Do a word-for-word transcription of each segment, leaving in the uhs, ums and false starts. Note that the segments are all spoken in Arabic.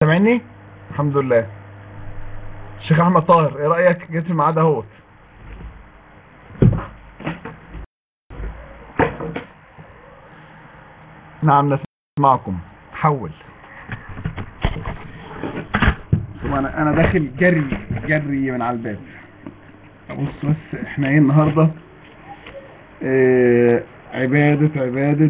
سامعني؟ الحمد لله. الشيخ احمد طاهر، ايه رايك؟ جيت في الميعاد اهوت. نعم نسمعكم. حول. انا انا داخل جري جري من على الباب. بص بس احنا ايه النهارده؟ اه عباده عباده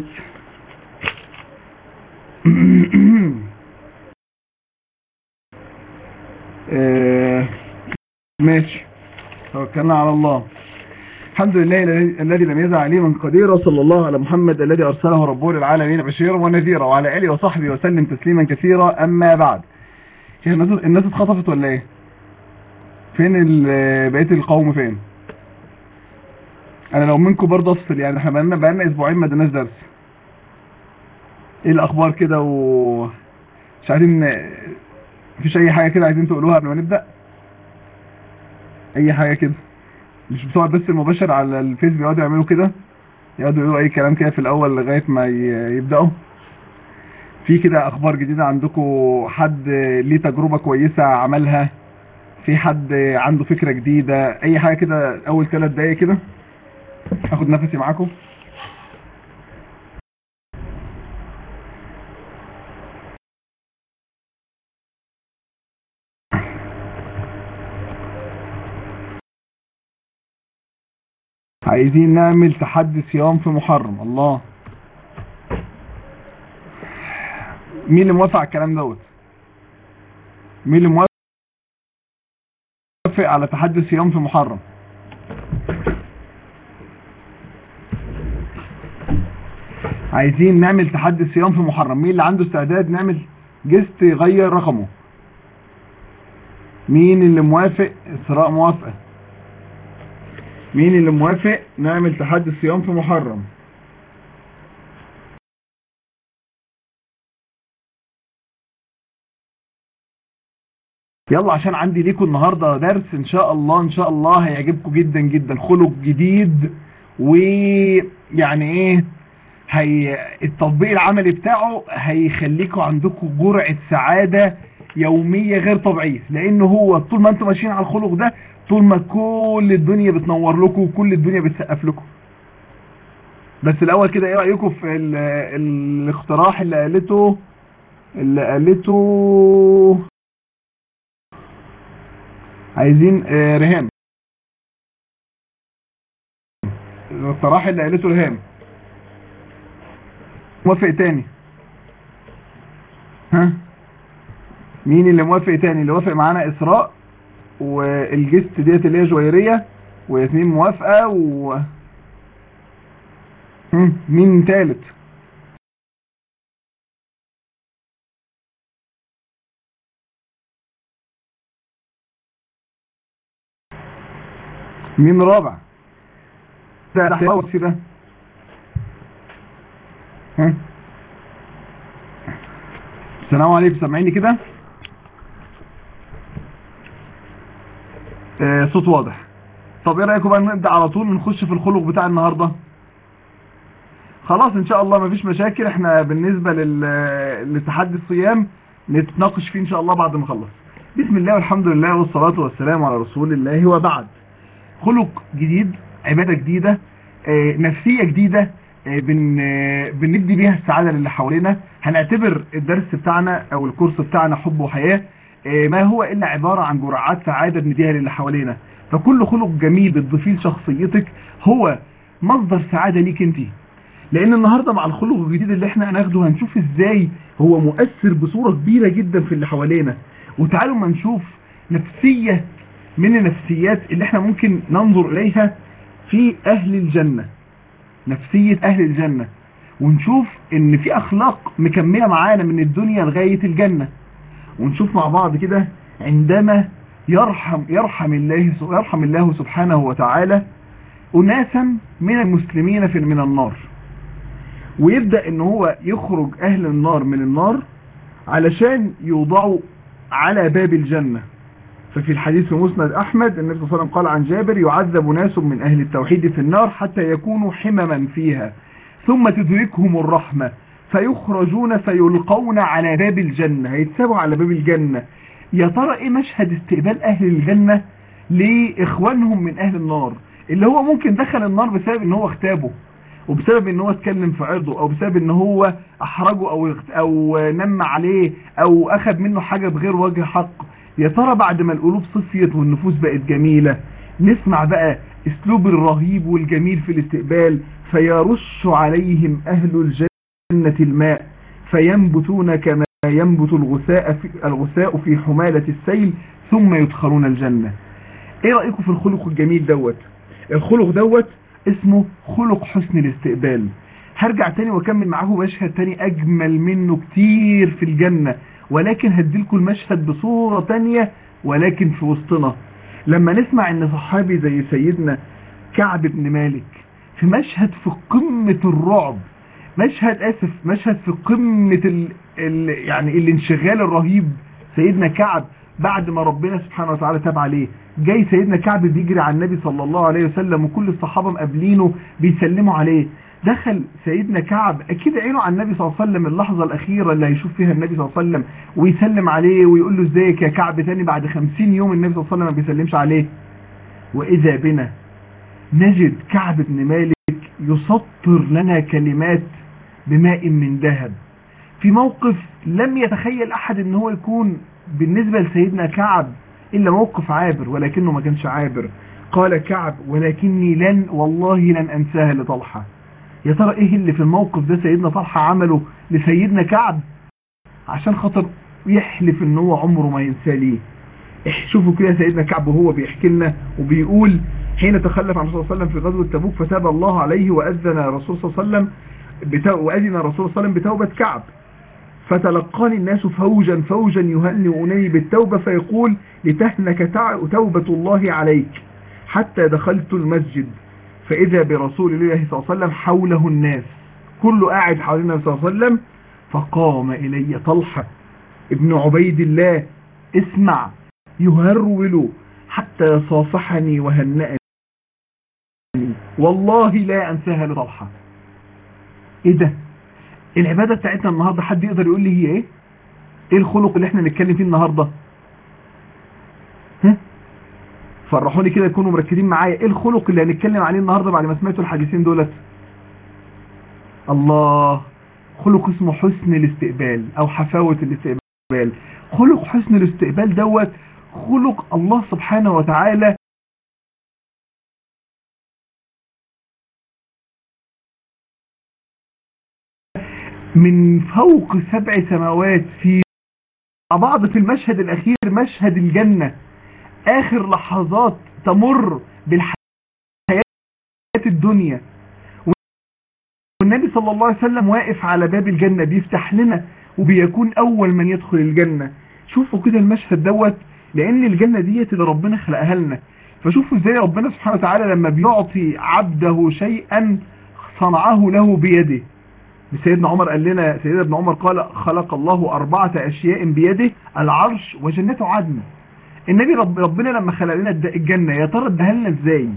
اه ماشي. توكلنا على الله. الحمد لله الذي لم يزع عليما قديرا، صلى الله على محمد الذي ارسله ربه للعالمين بشيرا ونذيرا، وعلى اله وصحبه وسلم تسليما كثيرا. اما بعد، الناس الناس اتخطفت ولا ايه؟ فين بقيه القوم؟ فين؟ انا لو منكم برضه افصل، يعني احنا بقالنا بقالنا اسبوعين ما اديناش درس. ايه الاخبار كده؟ ومش عايزين، مفيش اي حاجه كده عايزين تقولوها قبل ما نبدا؟ اي حاجه كده؟ مش بتوع بس المباشر على الفيس بيقعدوا يعملوا كده، يقعدوا يقولوا اي كلام كده في الاول لغايه ما يبداوا. في كده اخبار جديده عندكم؟ حد ليه تجربه كويسه عملها؟ في حد عنده فكره جديده؟ اي حاجه كده اول ثلاث دقايق كده اخد نفسي معاكم. عايزين نعمل تحدي صيام في محرم. الله، مين اللي موافق على الكلام دوت؟ مين اللي موافق على تحدي صيام في محرم؟ عايزين نعمل تحدي صيام في محرم. مين اللي عنده استعداد نعمل جست يغير رقمه؟ مين اللي موافق؟ اسراء موافقه. مين اللي موافق نعمل تحدي صيام في محرم؟ يلا عشان عندي ليكم النهارده درس ان شاء الله ان شاء الله هيعجبكم جدا جدا. خلق جديد، ويعني ايه، هي التطبيق العملي بتاعه هيخليكم عندكم جرعه سعاده يوميه غير طبيعيه، لان هو طول ما انتم ماشيين على الخلق ده، طول ما كل الدنيا بتنور لكم وكل الدنيا بتسقف لكم. بس الاول كده، ايه رايكم في ال الاقتراح اللي قالته اللي قالته عايزين آه ريهام؟ الاقتراح اللي قالته ريهام موافق تاني؟ ها، مين اللي موافق تاني؟ اللي وافق معانا اسراء، والجست ديت اللي هي جويريه، وياسمين موافقه، و مين تالت؟ مين رابع؟ ده ده ده ها، السلام عليكم، سامعيني كده؟ آه صوت واضح. طب ايه رايكم بقى نبدا على طول نخش في الخلق بتاع النهارده؟ خلاص ان شاء الله مفيش مشاكل. احنا بالنسبه لتحدي الصيام نتناقش فيه ان شاء الله بعد ما نخلص. بسم الله والحمد لله والصلاه والسلام على رسول الله وبعد. خلق جديد، عباده جديده، آه نفسيه جديده، آه بن آه بندي بيها السعاده للي حوالينا. هنعتبر الدرس بتاعنا او الكورس بتاعنا حب وحياه آه ما هو الا عباره عن جرعات سعاده بنديها للي حوالينا. فكل خلق جميل بتضيفيه لشخصيتك هو مصدر سعاده ليك انت. لان النهارده مع الخلق الجديد اللي احنا هناخده هنشوف ازاي هو مؤثر بصوره كبيره جدا في اللي حوالينا. وتعالوا ما نشوف نفسيه من النفسيات اللي احنا ممكن ننظر اليها في اهل الجنه، نفسيه اهل الجنه، ونشوف ان في اخلاق مكمله معانا من الدنيا لغايه الجنه. ونشوف مع بعض كده عندما يرحم يرحم الله يرحم الله سبحانه وتعالى اناسا من المسلمين في من النار، ويبدأ ان هو يخرج اهل النار من النار علشان يوضعوا على باب الجنة. ففي الحديث في مسند احمد النبي صلى الله عليه وسلم قال عن جابر: يعذب ناس من اهل التوحيد في النار حتى يكونوا حمما فيها ثم تدركهم الرحمة فيخرجون فيلقون على باب الجنة، هيتسابوا على باب الجنة. يا ترى ايه مشهد استقبال اهل الجنة لاخوانهم من اهل النار، اللي هو ممكن دخل النار بسبب ان هو اغتابه، وبسبب ان هو اتكلم في عرضه، او بسبب ان هو احرجه، او او نم عليه، او اخذ منه حاجة بغير وجه حق. يا ترى بعد ما القلوب صفيت والنفوس بقت جميلة، نسمع بقى اسلوب الرهيب والجميل في الاستقبال. فيرش عليهم اهل الجنة الماء فينبتون كما ينبت الغثاء في, الغثاء في حمالة السيل ثم يدخلون الجنة. ايه رأيكم في الخلق الجميل دوت؟ الخلق دوت اسمه خلق حسن الاستقبال. هرجع تاني واكمل معاكم مشهد تاني اجمل منه كتير في الجنة، ولكن هديلكم المشهد بصورة تانية ولكن في وسطنا. لما نسمع ان صحابي زي سيدنا كعب بن مالك في مشهد في قمة الرعب، مشهد اسف مشهد في قمة ال ال يعني الانشغال الرهيب، سيدنا كعب بعد ما ربنا سبحانه وتعالى تاب عليه، جاي سيدنا كعب بيجري على النبي صلى الله عليه وسلم وكل الصحابة مقابلينه بيسلموا عليه. دخل سيدنا كعب اكيد عينه على النبي صلى الله عليه وسلم، اللحظة الاخيرة اللي هيشوف فيها النبي صلى الله عليه وسلم ويسلم عليه ويقول له ازيك يا كعب تاني بعد خمسين يوم النبي صلى الله عليه وسلم ما بيسلمش عليه. واذا بنا نجد كعب بن مالك يسطر لنا كلمات بماء من ذهب في موقف لم يتخيل احد ان هو يكون بالنسبة لسيدنا كعب الا موقف عابر، ولكنه ما كانش عابر. قال كعب ولكني لن والله لن انساها لطلحة. يا ترى ايه اللي في الموقف ده سيدنا طلحة عمله لسيدنا كعب عشان خاطر يحلف ان هو عمره ما ينساه ليه؟ شوفوا كده سيدنا كعب وهو بيحكي لنا وبيقول حين تخلف عن الرسول صلى الله عليه وسلم في غزوة تبوك فتاب الله عليه وأذن الرسول صلى الله عليه وسلم وأذن الرسول صلى الله عليه وسلم بتوبة كعب، فتلقاني الناس فوجا فوجا يهنئونني بالتوبة فيقول لتهنك توبة الله عليك، حتى دخلت المسجد فإذا برسول الله صلى الله عليه وسلم حوله الناس، كله قاعد حول النبي صلى الله عليه وسلم. فقام إلي طلحة ابن عبيد الله اسمع يهرول حتى صافحني وهنأني والله لا أنساها لطلحة. ايه ده؟ العبادة بتاعتنا النهاردة حد يقدر يقول لي هي ايه؟ ايه الخلق اللي احنا نتكلم فيه النهاردة؟ ها؟ فرحوني كده يكونوا مركزين معايا. ايه الخلق اللي هنتكلم عليه النهاردة بعد ما سمعتوا الحديثين دولت؟ الله، خلق اسمه حسن الاستقبال او حفاوة الاستقبال. خلق حسن الاستقبال دوت خلق الله سبحانه وتعالى من فوق سبع سماوات في بعض في المشهد الأخير مشهد الجنة، آخر لحظات تمر بالحياة الدنيا، والنبي صلى الله عليه وسلم واقف على باب الجنة بيفتح لنا وبيكون أول من يدخل الجنة. شوفوا كده المشهد دوت، لأن الجنة ديت اللي ربنا خلقها لنا. فشوفوا ازاي ربنا سبحانه وتعالى لما بيعطي عبده شيئا صنعه له بيده. سيدنا عمر قال لنا، سيدنا ابن عمر قال خلق الله أربعة أشياء بيده العرش وجنة عدن. النبي رب ربنا لما خلق لنا الجنة يا ترى اداها لنا ازاي؟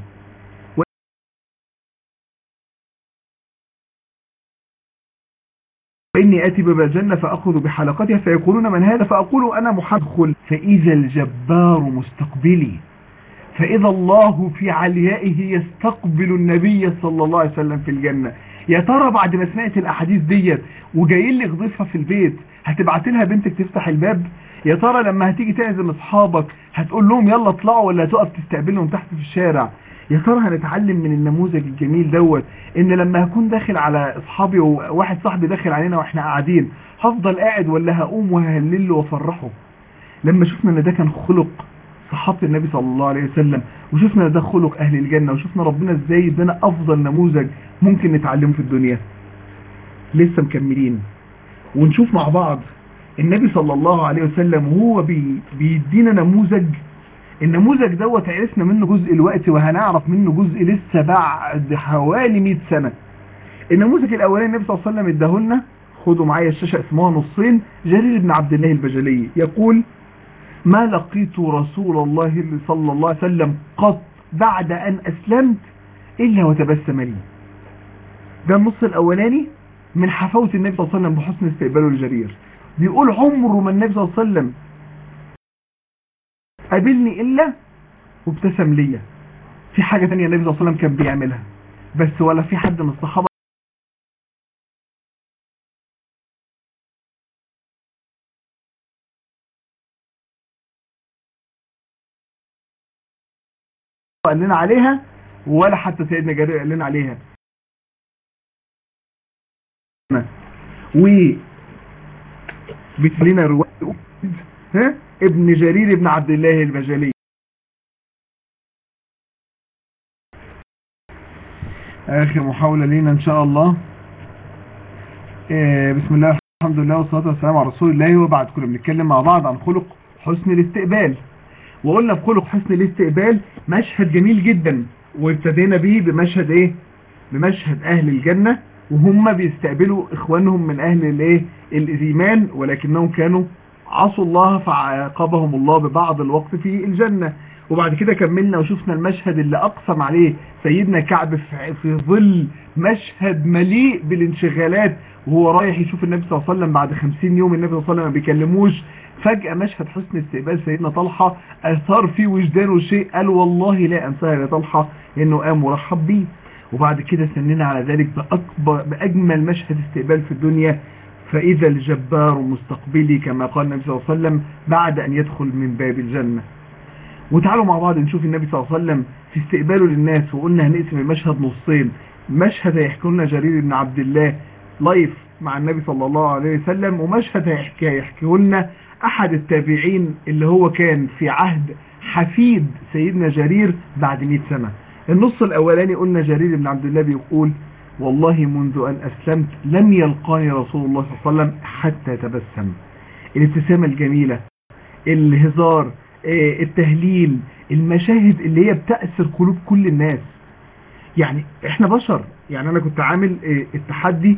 وإني آتي باب الجنة فأخذ بحلقتها فيقولون من هذا فأقول أنا محمد، فإذا الجبار مستقبلي، فإذا الله في عليائه يستقبل النبي صلى الله عليه وسلم في الجنة. يا ترى بعد ما سمعت الأحاديث ديت وجايين لك ضيفة في البيت هتبعت لها بنتك تفتح الباب؟ يا ترى لما هتيجي تعزم أصحابك هتقول لهم يلا اطلعوا ولا هتقف تستقبلهم تحت في الشارع؟ يا ترى هنتعلم من النموذج الجميل دوت ان لما هكون داخل على اصحابي وواحد صاحبي داخل علينا واحنا قاعدين هفضل قاعد ولا هقوم وههلله وافرحه؟ لما شفنا ان ده كان خلق صحابة النبي صلى الله عليه وسلم، وشفنا ده خلق اهل الجنة، وشفنا ربنا ازاي ادانا افضل نموذج ممكن نتعلمه في الدنيا. لسه مكملين ونشوف مع بعض النبي صلى الله عليه وسلم وهو بي بيدينا نموذج. النموذج دوت عرفنا منه جزء الوقت وهنعرف منه جزء لسه بعد حوالي مئة سنة. النموذج الاولاني النبي صلى الله عليه وسلم اداهولنا، خدوا معايا الشاشة اسمها نصين. جرير بن عبد الله البجلي يقول ما لقيت رسول الله صلى الله عليه وسلم قط بعد أن أسلمت إلا وتبسم لي. ده النص الأولاني من حفاوة النبي صلى الله عليه وسلم بحسن استقباله لجرير. بيقول عمره ما النبي صلى الله عليه وسلم قابلني إلا وابتسم ليا. في حاجة تانية النبي صلى الله عليه وسلم كان بيعملها بس ولا في حد من الصحابة قال لنا عليها، ولا حتى سيدنا جرير قال لنا عليها. و بتلنا رواية ها ابن جرير ابن عبد الله البجلي. آخر محاولة لينا إن شاء الله. آه بسم الله الحمد لله والصلاة والسلام على رسول الله. وبعد كنا بنتكلم مع بعض عن خلق حسن الاستقبال، وقلنا في خلق حسن الاستقبال مشهد جميل جدا، وابتدينا به بمشهد ايه؟ بمشهد أهل الجنة وهم بيستقبلوا إخوانهم من أهل الايه؟ الإيمان، ولكنهم كانوا عصوا الله فعاقبهم الله ببعض الوقت في الجنة. وبعد كده كملنا وشفنا المشهد اللي أقسم عليه سيدنا كعب في ظل مشهد مليء بالانشغالات، وهو رايح يشوف النبي صلى الله عليه وسلم بعد خمسين يوم النبي صلى الله عليه وسلم ما بيكلموش. فجأة مشهد حسن استقبال سيدنا طلحة أثار في وجدانه شيء، قال والله لا أنساها يا طلحة، إنه قام ورحب بيه. وبعد كده سننا على ذلك بأكبر بأجمل مشهد استقبال في الدنيا، فإذا الجبار مستقبلي كما قال النبي صلى الله عليه وسلم بعد أن يدخل من باب الجنة. وتعالوا مع بعض نشوف النبي صلى الله عليه وسلم في استقباله للناس. وقلنا هنقسم المشهد نصين، مشهد هيحكي لنا جرير بن عبد الله لايف مع النبي صلى الله عليه وسلم، ومشهد هيحكي هيحكي لنا أحد التابعين اللي هو كان في عهد حفيد سيدنا جرير بعد مئة سنة. النص الأولاني قلنا جرير بن عبد الله بيقول والله منذ أن أسلمت لم يلقاني رسول الله صلى الله عليه وسلم حتى تبسم. الابتسامة الجميلة، الهزار، التهليل، المشاهد اللي هي بتأثر قلوب كل الناس. يعني احنا بشر، يعني انا كنت عامل التحدي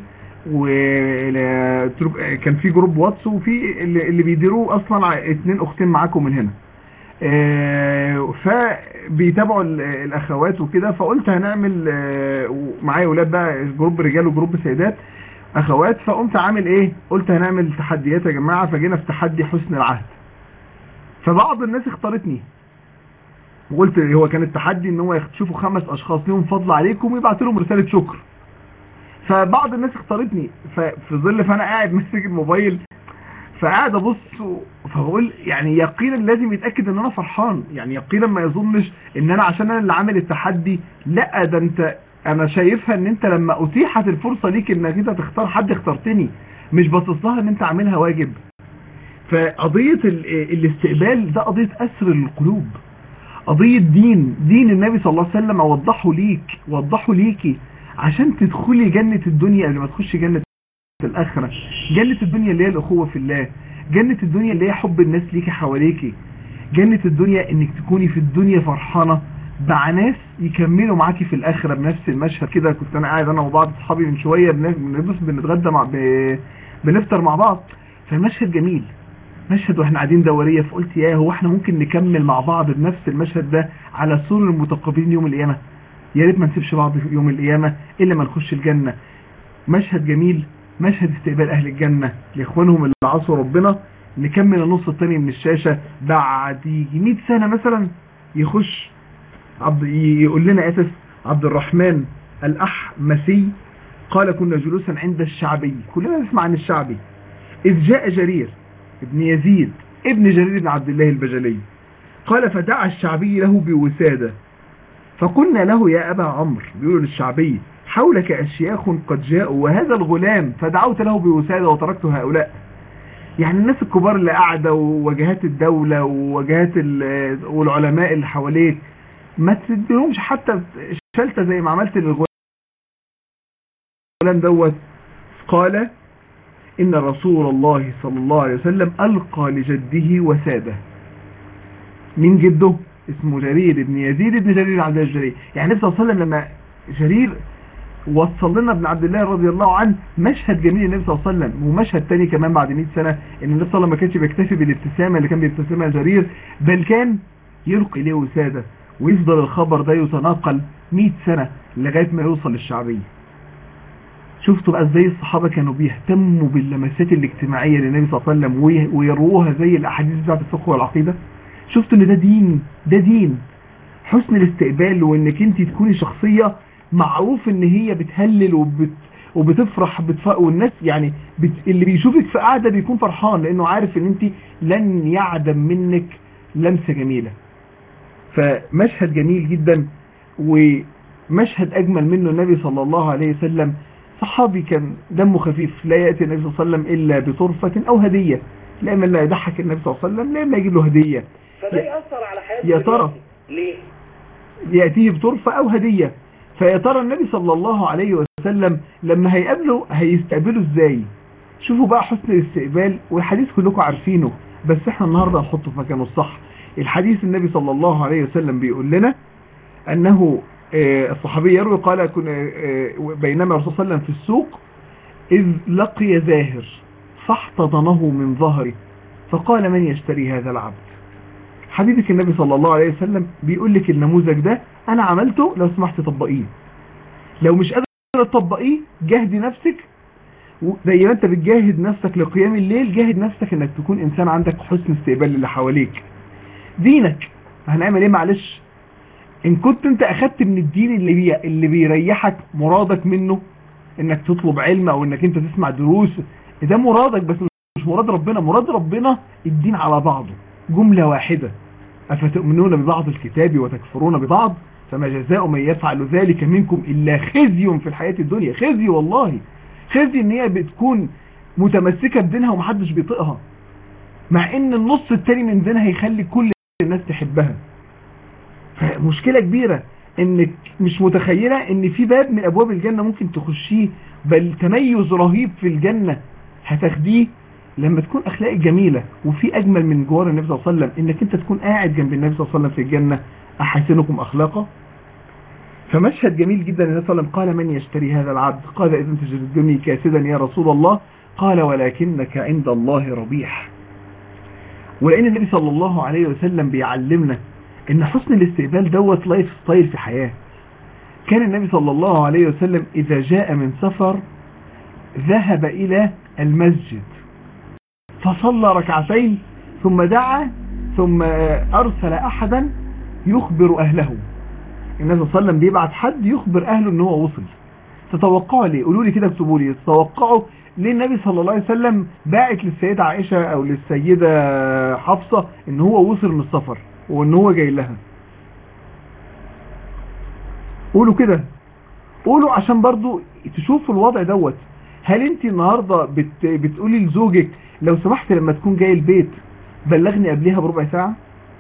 وكان في جروب واتس وفي اللي بيديروه اصلا اتنين اختين معاكم من هنا، فبيتابعوا الاخوات وكده، فقلت هنعمل معايا اولاد بقى جروب رجال وجروب سيدات اخوات، فقمت عامل ايه، قلت هنعمل تحديات يا جماعة. فجينا في تحدي حسن العهد، فبعض الناس اختارتني وقلت هو كان التحدي ان هو يشوفوا خمس اشخاص لهم فضل عليكم ويبعتوا لهم رسالة شكر. فبعض الناس اختارتني، ففي ظل فانا قاعد ماسك الموبايل فقاعد ابص، فبقول يعني يقينا لازم يتاكد ان انا فرحان، يعني يقينا ما يظنش ان انا عشان انا اللي عامل التحدي، لا ده انت انا شايفها ان انت لما اتيحت الفرصه ليك انك انت تختار حد اخترتني، مش باصص لها ان انت عاملها واجب. فقضيه الاستقبال ده قضيه اسر القلوب، قضيه دين دين النبي صلى الله عليه وسلم اوضحه ليك وضحه ليكي عشان تدخلي جنه الدنيا قبل ما تخشي جنه الآخرة. جنة الدنيا اللي هي الأخوة في الله، جنة الدنيا اللي هي حب الناس ليكي حواليكي، جنة الدنيا انك تكوني في الدنيا فرحانة مع ناس يكملوا معاكي في الآخرة بنفس المشهد كده. كنت انا قاعد انا وبعض اصحابي من شوية بنبص بنتغدى مع ب... بنفطر مع بعض، فالمشهد جميل، مشهد واحنا قاعدين دورية، فقلت يا هو احنا ممكن نكمل مع بعض بنفس المشهد ده على سور المتقابلين يوم القيامة. يا ريت ما نسيبش بعض في يوم القيامة الا ما نخش الجنة. مشهد جميل، مشهد استقبال اهل الجنة لاخوانهم اللي عصوا ربنا. نكمل النص الثاني من الشاشة بعد يجي مئة سنة مثلا، يخش عبد يقول لنا اسف عبد الرحمن الأحمسي قال كنا جلوسا عند الشعبي، كلنا نسمع عن الشعبي، إذ جاء جرير ابن يزيد ابن جرير بن عبد الله البجلي، قال فدعا الشعبي له بوسادة، فقلنا له يا أبا عمرو، بيقولوا للشعبي حولك أشياخ قد جاءوا وهذا الغلام، فدعوت له بوسادة وتركت هؤلاء. يعني الناس الكبار اللي قاعدة ووجهات الدولة ووجهات والعلماء اللي حواليك ما تديلهمش حتى شلتة زي ما عملت للغلام دوت. قال إن رسول الله صلى الله عليه وسلم ألقى لجده وسادة. من جده اسمه جرير بن يزيد بن جرير عبد الله الجرير. يعني النبي صلى الله عليه وسلم لما جرير وصل لنا ابن عبد الله رضي الله عنه مشهد جميل النبي صلى الله عليه وسلم، ومشهد تاني كمان بعد مئة سنة ان النبي صلى الله عليه وسلم ما كانش بيكتفي بالابتسامة اللي كان بيبتسمها جرير، بل كان يلقي له وسادة، ويفضل الخبر ده يتناقل مئة سنة لغاية ما يوصل للشعبية. شفتوا بقى ازاي الصحابة كانوا بيهتموا باللمسات الاجتماعية للنبي صلى الله عليه وسلم ويروها زي الاحاديث بتاعت الفقه والعقيدة؟ شفتوا ان ده دين، ده دين حسن الاستقبال، وانك انت تكوني شخصية معروف ان هي بتهلل وبت وبتفرح بتف... والناس يعني بت... اللي بيشوفك في قاعدة بيكون فرحان لانه عارف ان انت لن يعدم منك لمسة جميلة. فمشهد جميل جدا، ومشهد اجمل منه النبي صلى الله عليه وسلم. صحابي كان دمه خفيف، لا يأتي النبي صلى الله عليه وسلم الا بطرفة او هدية، لا اما لا يضحك النبي صلى الله عليه وسلم، لا اما يجيب له هدية. فده يأثر على حياته. يا ترى ليه يأتيه بطرفة او هدية؟ فيا ترى النبي صلى الله عليه وسلم لما هيقابله هيستقبله ازاي؟ شوفوا بقى حسن الاستقبال، والحديث كلكم عارفينه بس احنا النهاردة هنحطه في مكانه الصح. الحديث النبي صلى الله عليه وسلم بيقول لنا انه الصحابي يروي قال كنا بينما الرسول صلى الله عليه وسلم في السوق اذ لقي زاهر فاحتضنه من ظهره فقال من يشتري هذا العبد؟ حبيبك النبي صلى الله عليه وسلم بيقول لك النموذج ده انا عملته، لو سمحت طبقيه، لو مش قادر تطبقيه جاهدي نفسك، زي ما انت بتجاهد نفسك لقيام الليل جاهد نفسك انك تكون انسان عندك حسن استقبال للي حواليك. دينك هنعمل ايه؟ معلش، ان كنت انت اخدت من الدين اللي بي... اللي بيريحك مرادك منه انك تطلب علم او انك انت تسمع دروس، ده مرادك بس مش مراد ربنا. مراد ربنا الدين على بعضه جملة واحدة، افتؤمنون ببعض الكتاب وتكفرون ببعض فما جزاء من يفعل ذلك منكم الا خزي في الحياة الدنيا. خزي، والله خزي ان هي بتكون متمسكة بدينها ومحدش بيطيقها، مع ان النص التاني من دينها هيخلي كل الناس تحبها. فمشكلة كبيرة انك مش متخيلة ان في باب من ابواب الجنة ممكن تخشيه، بل تميز رهيب في الجنة هتاخديه لما تكون اخلاقك جميلة. وفي اجمل من جوار النبي صلى الله عليه وسلم انك انت تكون قاعد جنب النبي صلى الله عليه وسلم في الجنة، احسنكم اخلاقا. فمشهد جميل جدا. النبي صلى الله عليه وسلم قال من يشتري هذا العبد؟ قال اذا تجدني كاسدا يا رسول الله. قال ولكنك عند الله ربيح. ولان النبي صلى الله عليه وسلم بيعلمنا ان حسن الاستقبال دوت لايف ستايل في حياة. كان النبي صلى الله عليه وسلم اذا جاء من سفر ذهب الى المسجد فصلى ركعتين ثم دعا ثم ارسل احدا يخبر اهله. النبي صلى الله عليه وسلم بيبعت حد يخبر اهله ان هو وصل. تتوقعوا ليه؟ قولوا لي كده، اكتبوا لي، تتوقعوا ليه النبي صلى الله عليه وسلم باعت للسيدة عائشة او للسيدة حفصة ان هو وصل من السفر وان هو جاي لها؟ قولوا كده، قولوا عشان برضو تشوفوا الوضع دوت. هل انت النهاردة بت بتقولي لزوجك لو سمحت لما تكون جاي البيت بلغني قبلها بربع ساعة؟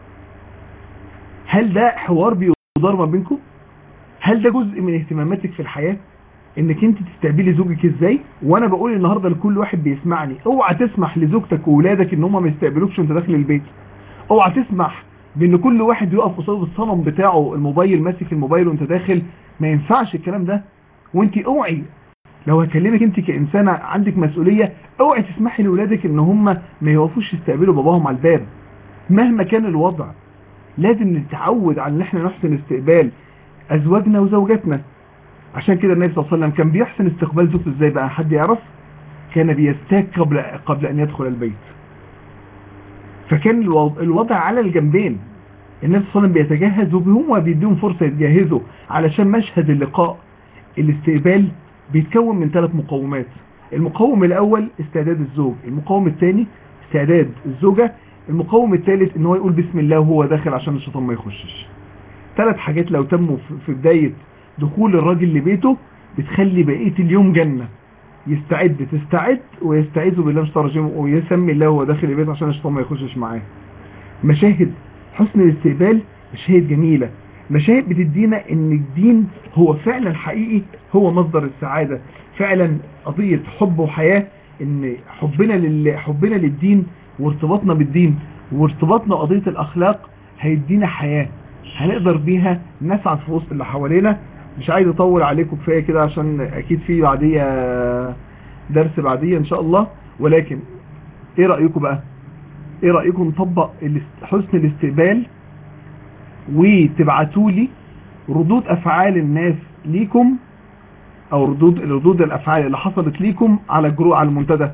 هل ده حوار بيدار ما بينكم؟ هل ده جزء من اهتماماتك في الحياة انك انت تستقبلي زوجك ازاي؟ وانا بقول النهاردة لكل واحد بيسمعني، اوعى تسمح لزوجتك وولادك ان هم ما يستقبلوكش وانت داخل البيت. اوعى تسمح بان كل واحد يقف قصاد الصنم بتاعه الموبايل ماسك الموبايل وانت داخل. ما ينفعش الكلام ده. وانت اوعي لو هكلمك انت كإنسانة عندك مسؤولية، اوعي تسمحي لولادك ان هم ما يوقفوش يستقبلوا باباهم على الباب مهما كان الوضع. لازم نتعود على ان احنا نحسن استقبال ازواجنا وزوجاتنا. عشان كده النبي صلى الله عليه وسلم كان بيحسن استقبال زوجته ازاي بقى؟ حد يعرف؟ كان بيستاك قبل قبل ان يدخل البيت. فكان الوضع على الجنبين. النبي صلى الله عليه وسلم بيتجهز وهم وبيديهم فرصة يتجهزوا علشان مشهد اللقاء. الاستقبال بيتكون من ثلاث مقومات. المقوم الاول استعداد الزوج، المقوم الثاني استعداد الزوجة، المقوم الثالث ان هو يقول بسم الله وهو داخل عشان الشيطان ما يخشش. ثلاث حاجات لو تموا في بداية دخول الراجل لبيته بتخلي بقية اليوم جنة. يستعد تستعد ويستعيذ بالله من الشيطان الرجيم ويسمي الله وهو داخل البيت عشان الشيطان ما يخشش معاه. مشاهد حسن الاستقبال مشاهد جميلة، مشاهد بتدينا ان الدين هو فعلا حقيقي، هو مصدر السعادة فعلا. قضية حب وحياة، ان حبنا لله حبنا للدين وارتباطنا بالدين وارتباطنا قضية الاخلاق هيدينا حياة هنقدر بيها نسعد في وسط اللي حوالينا. مش عايز اطول عليكم، كفايه كده عشان اكيد في بعديه درس بعديه ان شاء الله. ولكن ايه رايكم بقى؟ ايه رايكم نطبق حسن الاستقبال وتبعتوا لي ردود افعال الناس ليكم او ردود ردود الافعال اللي حصلت ليكم على الجروب على المنتدى؟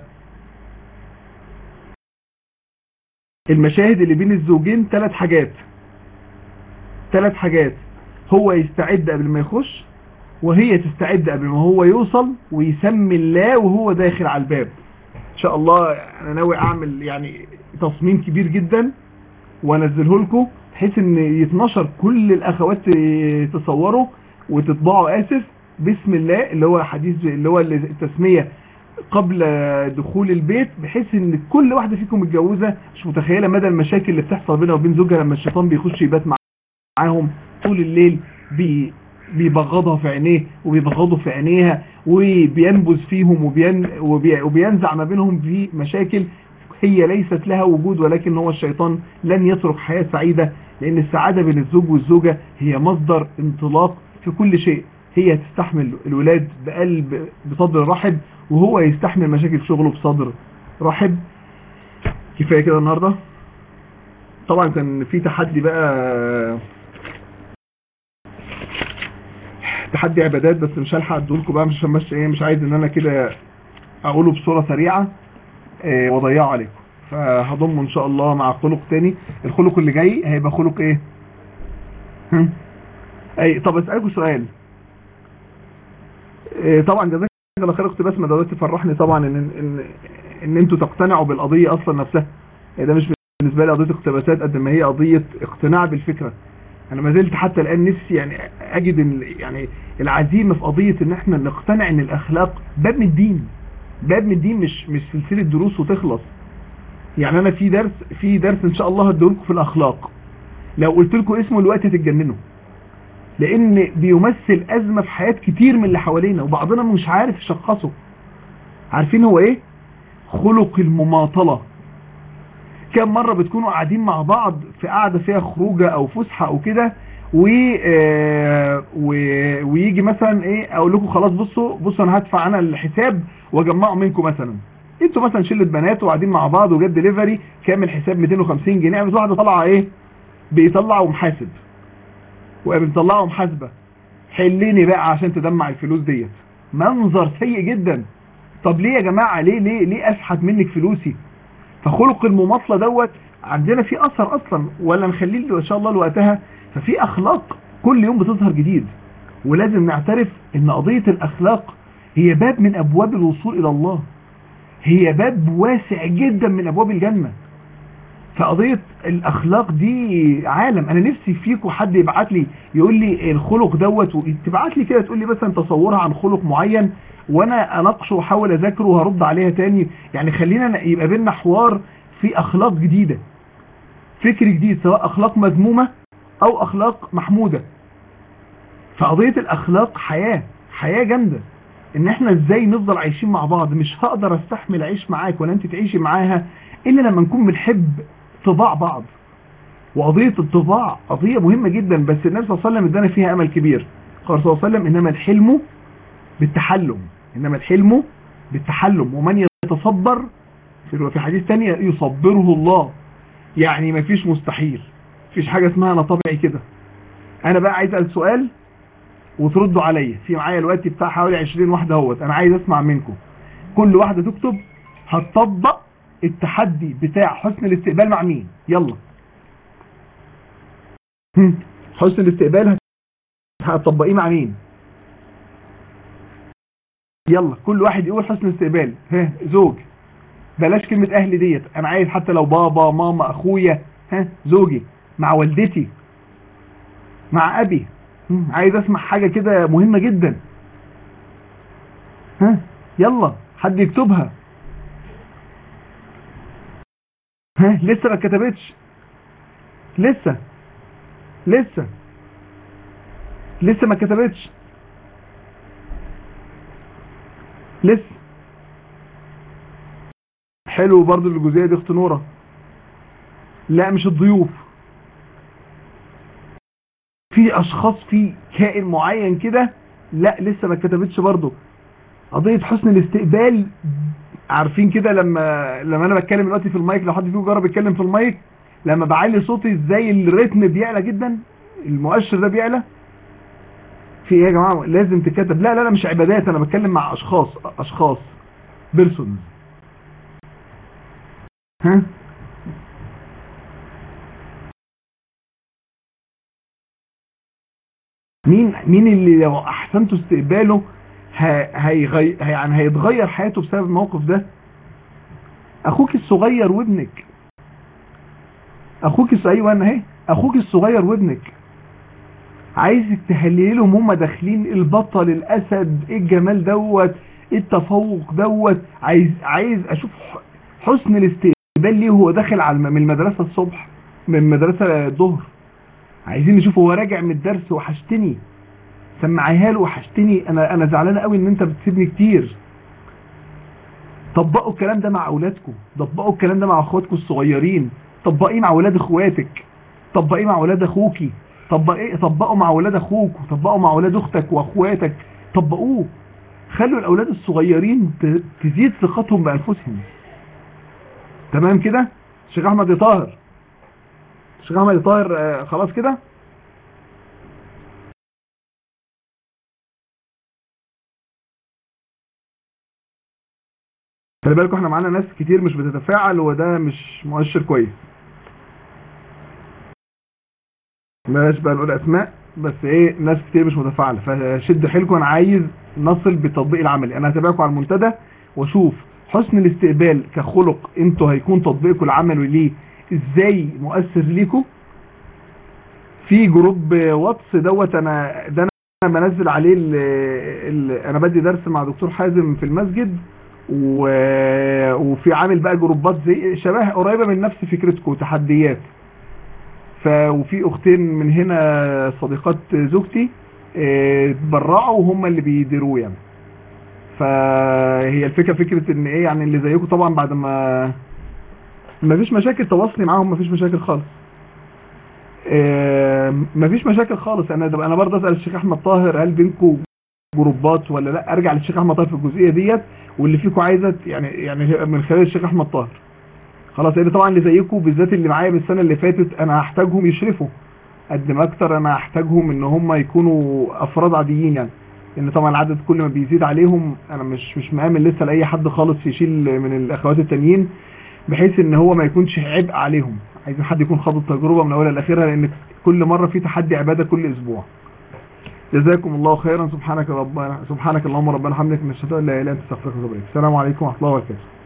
المشاهد اللي بين الزوجين ثلاث حاجات ثلاث حاجات هو يستعد قبل ما يخش، وهي تستعد قبل ما هو يوصل، ويسمي الله وهو داخل على الباب. ان شاء الله انا ناوي اعمل يعني تصميم كبير جدا وانزله لكم بحيث ان يتنشر كل الاخوات تصوروا وتطبعوا اسف بسم الله اللي هو حديث اللي هو التسمية قبل دخول البيت، بحيث ان كل واحدة فيكم متجوزة مش متخيلة مدى المشاكل اللي بتحصل بينها وبين زوجها لما الشيطان بيخش يبات معاهم طول الليل، بي بيبغضها في عينيه وبيبغضوا في عينيها وبينبذ فيهم وبين وبي وبينزع ما بينهم في مشاكل هي ليست لها وجود، ولكن هو الشيطان لن يترك حياة سعيدة، لأن السعادة بين الزوج والزوجة هي مصدر انطلاق في كل شيء. هي تستحمل الولاد بقلب بصدر رحب، وهو يستحمل مشاكل شغله بصدر رحب. كفاية كده النهاردة. طبعا كان في تحدي بقى، تحدي عبادات، بس مش هلحق ادولكم بقى، مش مش ايه مش عايز ان انا كده اقوله بصورة سريعة إيه واضيعه عليكم، فهضمه ان شاء الله مع خلق تاني. الخلق اللي جاي هيبقى خلق ايه؟ هم؟ اي طب اسالكم سؤال. إيه طبعا جزاك الله خير اختي بسمه، دلوقتي فرحني طبعا ان ان ان انتوا تقتنعوا بالقضيه اصلا نفسها. إيه ده مش بالنسبه لي قضيه اقتباسات قد ما هي قضيه اقتناع بالفكره. انا ما زلت حتى الان نفسي يعني اجد يعني العزيمه في قضيه ان احنا نقتنع ان الاخلاق باب من الدين، باب من الدين، مش مش سلسله دروس وتخلص. يعني انا في درس في درس ان شاء الله هديهولكم في الاخلاق، لو قلت لكم اسمه دلوقتي هتتجننوا، لان بيمثل ازمه في حياه كتير من اللي حوالينا وبعضنا مش عارف يشخصه. عارفين هو ايه؟ خلق المماطله. كم مره بتكونوا قاعدين مع بعض في قاعده فيها خروجه او فسحه او كده، و... ويجي مثلا ايه اقول لكم خلاص بصوا بصوا انا هدفع انا الحساب واجمعه منكم، مثلا انتوا مثلا شله بنات وقاعدين مع بعض وجد ديليفري كامل حساب مئتين وخمسين جنيه، بس واحده طالعه ايه بيطلع ومحاسب وبيطلعوا محاسبه، حليني بقى عشان تدمع الفلوس ديت. منظر سيء جدا. طب ليه يا جماعه؟ ليه ليه ليه اسحت منك فلوسي؟ فخلق المماطله دوت عندنا في اثر اصلا، ولا نخليه ان شاء الله لوقتها. ففي اخلاق كل يوم بتظهر جديد، ولازم نعترف ان قضيه الاخلاق هي باب من ابواب الوصول الى الله، هي باب واسع جدا من ابواب الجنه. فقضيه الاخلاق دي عالم. انا نفسي فيكم حد يبعت لي يقول لي الخلق دوت، وتبعت لي كده تقول لي مثلا تصورها عن خلق معين، وانا اناقشه واحاول اذاكره وهرد عليها تاني. يعني خلينا يبقى بينا حوار في اخلاق جديده، فكر جديد، سواء اخلاق مذمومه او اخلاق محموده. فقضيه الاخلاق حياه حياه جامده، ان احنا ازاي نفضل عايشين مع بعض. مش هقدر استحمل اعيش معاك ولا انت تعيشي معاها الا لما نكون بنحب طباع بعض. وقضيه الطباع قضيه مهمه جدا، بس النبي صلى الله عليه وسلم ادانا فيها امل كبير. قال صلى الله عليه وسلم انما الحلم بالتحلم، انما الحلم بالتحلم، ومن يتصبر في حديث ثاني يصبره الله. يعني مفيش مستحيل، مفيش حاجه اسمها انا طبيعي كده. انا بقى عايز اسال سؤال وتردوا عليا. في معايا دلوقتي بتاع حوالي عشرين واحده اهوت، انا عايز اسمع منكم. كل واحده تكتب هتطبق التحدي بتاع حسن الاستقبال مع مين. يلا حسن الاستقبال هتطبقيه مع مين؟ يلا كل واحد يقول حسن الاستقبال. ها زوج، بلاش كلمة اهلي ديت، انا عايز حتى لو بابا ماما اخويا، ها زوجي، مع والدتي، مع ابي. عايز اسمع حاجة كده مهمة جدا. ها يلا حد يكتبها. ها لسه ما كتبتش، لسه لسه لسه ما كتبتش لسه. حلو برضو الجزئيه دي اخت نوره. لا مش الضيوف، في اشخاص في كائن معين كده، لا لسه ما كتبتش برضو. قضيه حسن الاستقبال، عارفين كده لما لما انا بتكلم دلوقتي في المايك، لو حد فيكم جرب يتكلم في المايك، لما بعلي صوتي ازاي الريتم بيعلى جدا، المؤشر ده بيعلى. في ايه يا جماعه لازم تكتب؟ لا لا لا مش عبادات، انا بتكلم مع اشخاص اشخاص بيرسونز. ها مين مين اللي لو احسنتوا استقباله هيغي... يعني هيتغير حياته بسبب الموقف ده؟ اخوك الصغير وابنك. اخوك ايوه انا اهي، اخوك الصغير وابنك عايزك تهللي لهم هم داخلين البطل الاسد، ايه الجمال دوت، ايه التفوق دوت. عايز عايز اشوف حسن الاستقبال ليه وهو داخل على من المدرسه الصبح، من المدرسه الظهر. عايزين نشوف هو راجع من الدرس وحشتني، سمعيها له وحشتني، انا انا زعلانه قوي ان انت بتسيبني كتير. طبقوا الكلام ده مع اولادكم، طبقوا الكلام ده مع اخواتكم الصغيرين، طبقيه مع اولاد اخواتك، طبقيه مع اولاد اخوكي، طبقيه طبقوا مع اولاد اخوك، وطبقوا مع اولاد اختك واخواتك، طبقوه. خلوا الاولاد الصغيرين تزيد ثقتهم بانفسهم. تمام كده؟ الشيخ احمد طاهر، الشيخ احمد طاهر آه خلاص كده. خلي بالكم احنا معانا ناس كتير مش بتتفاعل، وده مش مؤشر كويس. بلاش بقى نقول اسماء، بس ايه ناس كتير مش متفاعله، فشد حيلكم. انا عايز نصل بالتطبيق العملي. انا هتابعكم على المنتدى واشوف حسن الاستقبال كخلق انتوا هيكون تطبيقكم العملي ليه ازاي مؤثر ليكم. في جروب واتس دوت انا ده انا بنزل عليه ال ال انا بدي درس مع دكتور حازم في المسجد، و... وفي عامل بقى جروبات زي شبه قريبه من نفس فكرتكم، تحديات. ف وفي اختين من هنا صديقات زوجتي اتبرعوا وهم اللي بيديروه يعني. فهي الفكره فكره ان ايه يعني اللي زيكم طبعا بعد ما ما فيش مشاكل تواصلي معاهم، ما فيش مشاكل خالص، ما فيش مشاكل خالص. انا انا برضه اسال الشيخ احمد طاهر هل بينكم جروبات ولا لا؟ ارجع للشيخ احمد طاهر في الجزئيه ديت، واللي فيكم عايزه يعني يعني من خلال الشيخ احمد طاهر. خلاص لان طبعا اللي زيكم بالذات اللي معايا من السنه اللي فاتت انا هحتاجهم يشرفوا قد ما اكتر، انا هحتاجهم ان هم يكونوا افراد عاديين يعني، لان طبعا العدد كل ما بيزيد عليهم انا مش مش مآمن لسه لاي حد خالص يشيل من الاخوات التانيين، بحيث ان هو ما يكونش عبء عليهم. عايزين حد يكون خاض التجربه من اولها لاخرها، لان كل مره في تحدي عباده كل اسبوع. جزاكم الله خيرا. سبحانك ربنا سبحانك اللهم ربنا وبحمدك، نشهد ان لا اله الا انت، نستغفرك ونتوب اليك. السلام عليكم ورحمه الله وبركاته.